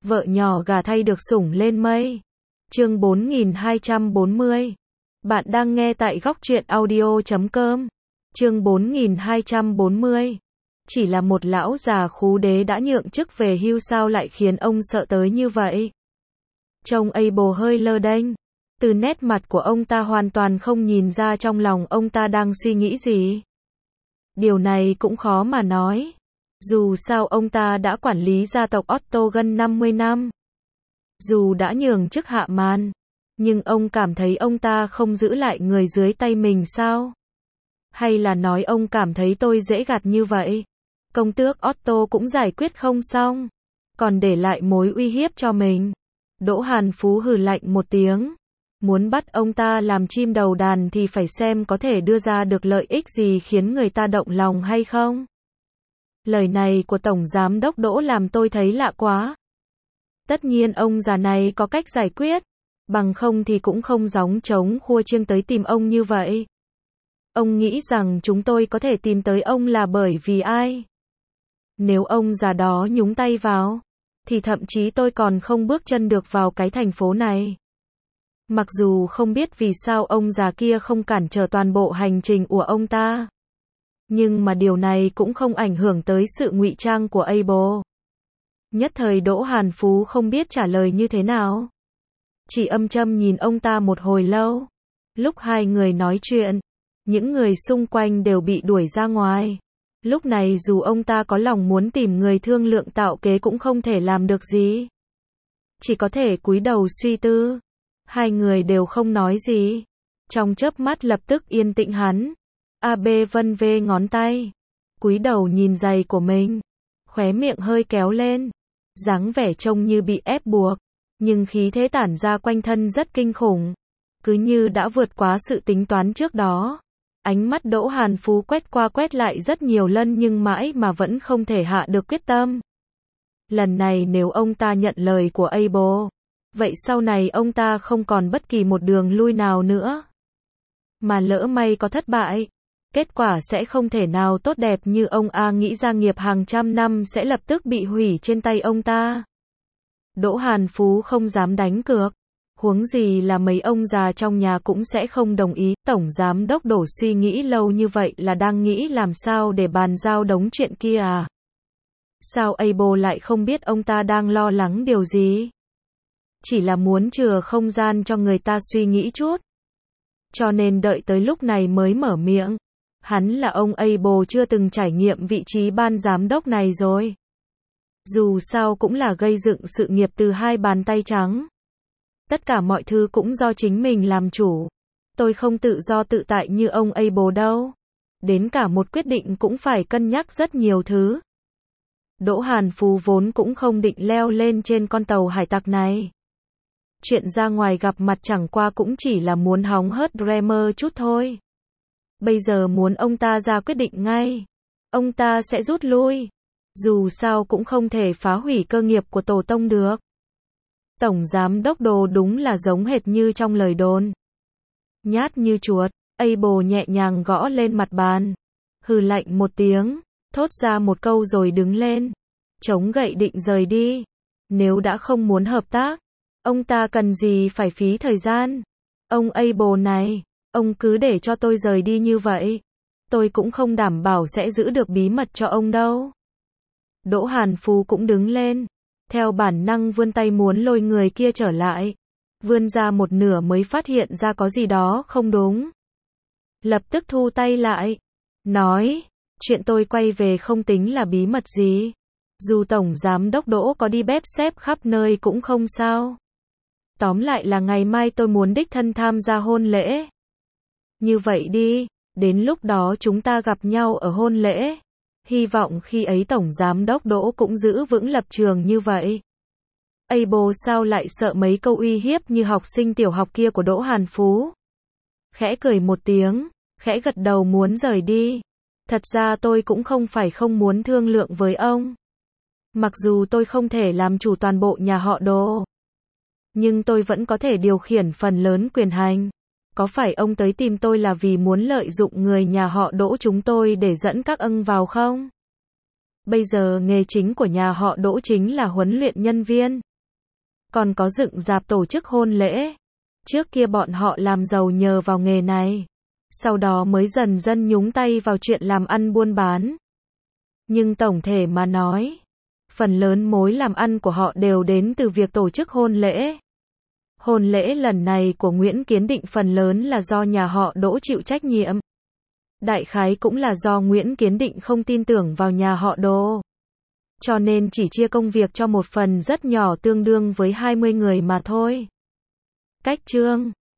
Vợ nhỏ gà thay được sủng lên mây. Chương 4240. Bạn đang nghe tại góc truyện audio.com. Chương 4240. Chỉ là một lão già khú đế đã nhượng chức về hưu sao lại khiến ông sợ tới như vậy? Trông Abel hơi lơ đênh. Từ nét mặt của ông ta hoàn toàn không nhìn ra trong lòng ông ta đang suy nghĩ gì. Điều này cũng khó mà nói. Dù sao ông ta đã quản lý gia tộc Otto gần 50 năm. Dù đã nhường chức hạ màn, nhưng ông cảm thấy ông ta không giữ lại người dưới tay mình sao? Hay là nói ông cảm thấy tôi dễ gạt như vậy? Công tước Otto cũng giải quyết không xong, còn để lại mối uy hiếp cho mình. Đỗ Hàn Phú hừ lạnh một tiếng. Muốn bắt ông ta làm chim đầu đàn thì phải xem có thể đưa ra được lợi ích gì khiến người ta động lòng hay không. Lời này của Tổng Giám đốc Đỗ làm tôi thấy lạ quá. Tất nhiên ông già này có cách giải quyết, bằng không thì cũng không gióng trống khua chiêng tới tìm ông như vậy. Ông nghĩ rằng chúng tôi có thể tìm tới ông là bởi vì ai? Nếu ông già đó nhúng tay vào, thì thậm chí tôi còn không bước chân được vào cái thành phố này. Mặc dù không biết vì sao ông già kia không cản trở toàn bộ hành trình của ông ta. Nhưng mà điều này cũng không ảnh hưởng tới sự ngụy trang của Abel. Nhất thời Đỗ Hàn Phú không biết trả lời như thế nào. Chỉ âm châm nhìn ông ta một hồi lâu. Lúc hai người nói chuyện, những người xung quanh đều bị đuổi ra ngoài. Lúc này dù ông ta có lòng muốn tìm người thương lượng tạo kế cũng không thể làm được gì. Chỉ có thể cúi đầu suy tư. Hai người đều không nói gì. Trong chớp mắt lập tức yên tĩnh hắn. AB vân vê ngón tay. Cúi đầu nhìn giày của mình. Khóe miệng hơi kéo lên. Dáng vẻ trông như bị ép buộc. Nhưng khí thế tản ra quanh thân rất kinh khủng. Cứ như đã vượt quá sự tính toán trước đó. Ánh mắt Đỗ Hàn Phú quét qua quét lại rất nhiều lần nhưng mãi mà vẫn không thể hạ được quyết tâm. Lần này nếu ông ta nhận lời của Abel, vậy sau này ông ta không còn bất kỳ một đường lui nào nữa. Mà lỡ may có thất bại, kết quả sẽ không thể nào tốt đẹp như ông A nghĩ gia nghiệp hàng trăm năm sẽ lập tức bị hủy trên tay ông ta. Đỗ Hàn Phú không dám đánh cược. Huống gì là mấy ông già trong nhà cũng sẽ không đồng ý. Tổng Giám đốc Đỗ suy nghĩ lâu như vậy là đang nghĩ làm sao để bàn giao đống chuyện kia à? Sao Abel lại không biết ông ta đang lo lắng điều gì? Chỉ là muốn chừa không gian cho người ta suy nghĩ chút. Cho nên đợi tới lúc này mới mở miệng. Hắn là ông Abel chưa từng trải nghiệm vị trí ban giám đốc này rồi. Dù sao cũng là gây dựng sự nghiệp từ hai bàn tay trắng. Tất cả mọi thứ cũng do chính mình làm chủ. Tôi không tự do tự tại như ông Abel đâu. Đến cả một quyết định cũng phải cân nhắc rất nhiều thứ. Đỗ Hàn Phú vốn cũng không định leo lên trên con tàu hải tặc này. Chuyện ra ngoài gặp mặt chẳng qua cũng chỉ là muốn hóng hớt Dreamer chút thôi. Bây giờ muốn ông ta ra quyết định ngay. Ông ta sẽ rút lui. Dù sao cũng không thể phá hủy cơ nghiệp của tổ tông được. Tổng Giám đốc Đỗ đúng là giống hệt như trong lời đồn. Nhát như chuột, Abel nhẹ nhàng gõ lên mặt bàn. Hừ lạnh một tiếng, thốt ra một câu rồi đứng lên. Chống gậy định rời đi. Nếu đã không muốn hợp tác, ông ta cần gì phải phí thời gian. Ông Abel này, ông cứ để cho tôi rời đi như vậy. Tôi cũng không đảm bảo sẽ giữ được bí mật cho ông đâu. Đỗ Hàn Phú cũng đứng lên. Theo bản năng vươn tay muốn lôi người kia trở lại. Vươn ra một nửa mới phát hiện ra có gì đó không đúng. Lập tức thu tay lại. Nói, chuyện tôi quay về không tính là bí mật gì. Dù Tổng Giám đốc Đỗ có đi bếp xếp khắp nơi cũng không sao. Tóm lại là ngày mai tôi muốn đích thân tham gia hôn lễ. Như vậy đi, đến lúc đó chúng ta gặp nhau ở hôn lễ. Hy vọng khi ấy Tổng Giám đốc Đỗ cũng giữ vững lập trường như vậy. Abel sao lại sợ mấy câu uy hiếp như học sinh tiểu học kia của Đỗ Hàn Phú. Khẽ cười một tiếng, khẽ gật đầu muốn rời đi. Thật ra tôi cũng không phải không muốn thương lượng với ông. Mặc dù tôi không thể làm chủ toàn bộ nhà họ Đỗ, nhưng tôi vẫn có thể điều khiển phần lớn quyền hành. Có phải ông tới tìm tôi là vì muốn lợi dụng người nhà họ Đỗ chúng tôi để dẫn các âng vào không? Bây giờ nghề chính của nhà họ Đỗ chính là huấn luyện nhân viên. còn có dựng rạp tổ chức hôn lễ. Trước kia bọn họ làm giàu nhờ vào nghề này, sau đó mới dần dần nhúng tay vào chuyện làm ăn buôn bán. Nhưng tổng thể mà nói, phần lớn mối làm ăn của họ đều đến từ việc tổ chức hôn lễ. Hôn lễ lần này của Nguyễn Kiến Định phần lớn là do nhà họ Đỗ chịu trách nhiệm. Đại khái cũng là do Nguyễn Kiến Định không tin tưởng vào nhà họ Đỗ, cho nên chỉ chia công việc cho một phần rất nhỏ tương đương với 20 người mà thôi. Cách chương